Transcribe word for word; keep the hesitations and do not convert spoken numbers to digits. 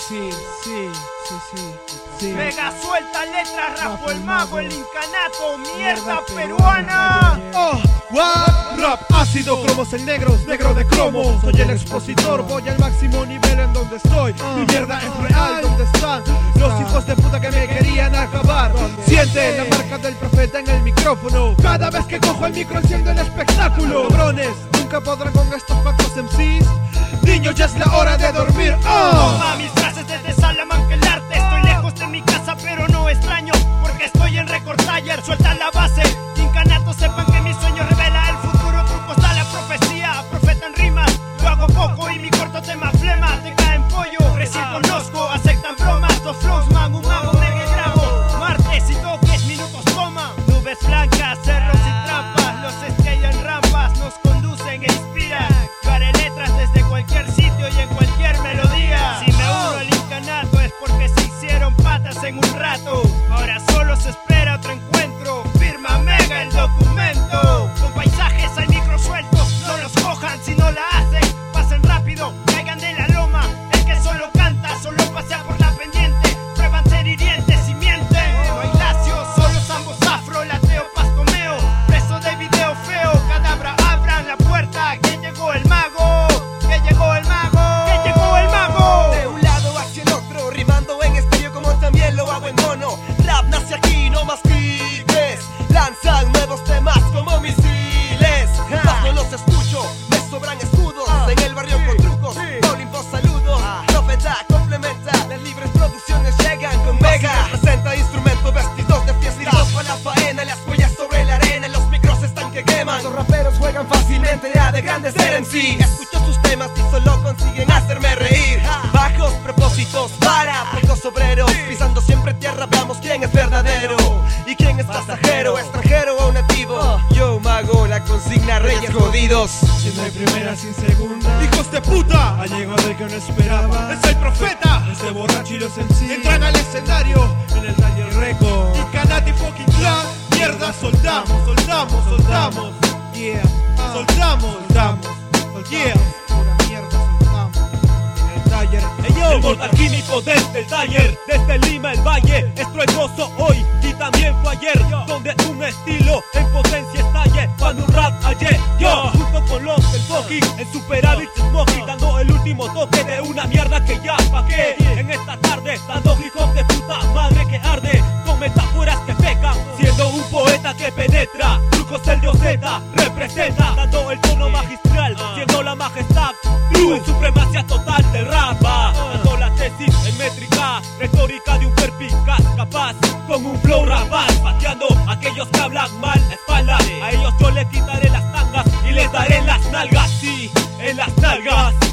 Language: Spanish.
Sí, sí, sí, sí, sí. Mega suelta letras, rapo el mago, el incanato, mierda peruana. Oh, what? Rap ácido, cromos en negros, negro de cromo. Soy el expositor, voy al máximo nivel en donde estoy. Mi mierda es real, ¿dónde están los hijos de puta que me querían acabar? Siente la marca del profeta en el micrófono. Cada vez que cojo el micro enciendo el espectáculo. Cabrones, nunca podrán con estos cuantos M Cs. Niños, ya es la hora de dormir. Oh. Toma mis frases desde Salamanca el arte. Estoy lejos de mi casa pero no extraño, porque estoy en Record Taller. Suelta la base, incanato, sepan que mi sueño revela el futuro. Trucos da la profecía, profeta en rimas. Lo hago poco y mi corto tema flema. Te cae en pollo, recién conozco, aceptan bromas. Dos flows, man, un mago, mega grabo. Martes y toques, minutos toma. Nubes blancas, cerros y trampas. Los skate en rampas nos conducen e inspiran. Haré letras desde cualquier sitio y en cualquier melodía. Si me uno al incanato es porque se hicieron patas en un rato. Ahora solo se espera otro encuentro. Firma Mega el documento. Con paisajes hay micros sueltos. No los cojan si no la hacen. Pasen rápido, caigan de la loma. El que solo canta, solo pasea por la pendiente. Prueban ser hirientes y mienten. No hay lacio, solo ambos afro. Lateo, pastomeo. Preso de video feo. Cadabra, abran la puerta. Que llegó el mago. Que llegó el mago. Que llegó el mago. De un lado hacia el otro, rimando en estéreo como también lo hago en mono. Rap nace aquí, no más pibes. Lanzan nuevos temas como misiles. Más no los escucho, me sobran escudos. En el barrio con trucos, Paulimpo saludos. Profeta complementa, las libres producciones llegan con Mega. Presenta instrumentos vestidos de fiesta. Listos para la faena, las huellas sobre la arena. Los micros están que queman. Los raperos juegan fácilmente a de grandes ser M C. Escucho sus temas y solo consiguen hacerme reír. Bajos propósitos para pocos obreros. Pisando siempre tierra, veamos quién es verdadero y quién es pasajero, extranjero o nativo. Yo mago, la consigna reyes jodidos. Si no hay primera sin segunda, hijos de puta, ha llegado el que no esperaba. Es el profeta, ese borracho y los M C entran al escenario en el taller Record. Incanato y fucking clan, mierda, soltamos, soltamos, soltamos. Yeah, soltamos, soltamos, yeah. Pura mierda, soltamos en el taller. El mortal químico desde el taller, desde Lima el valle, estruendoso hoy y también fue ayer, donde un estilo en potencia estalle, cuando un rap ayer, yo, junto con los del fucking, en superávit smoking, dando el último toque de una mierda que ya pagué, en esta tarde, dando hijos de puta madre que arde, con metáforas que pecan, siendo un poeta que penetra, trucos el dios Z, representa, dando el tono magistral, siendo la majestad, true en supremacía total del rap, dando la tesis en métrica, retórica de un perpicaz capaz, con un flow rapaz, pateando a aquellos que hablan mal la espalda, a ellos yo le quitaré las tangas y les daré en las nalgas, sí, en las nalgas.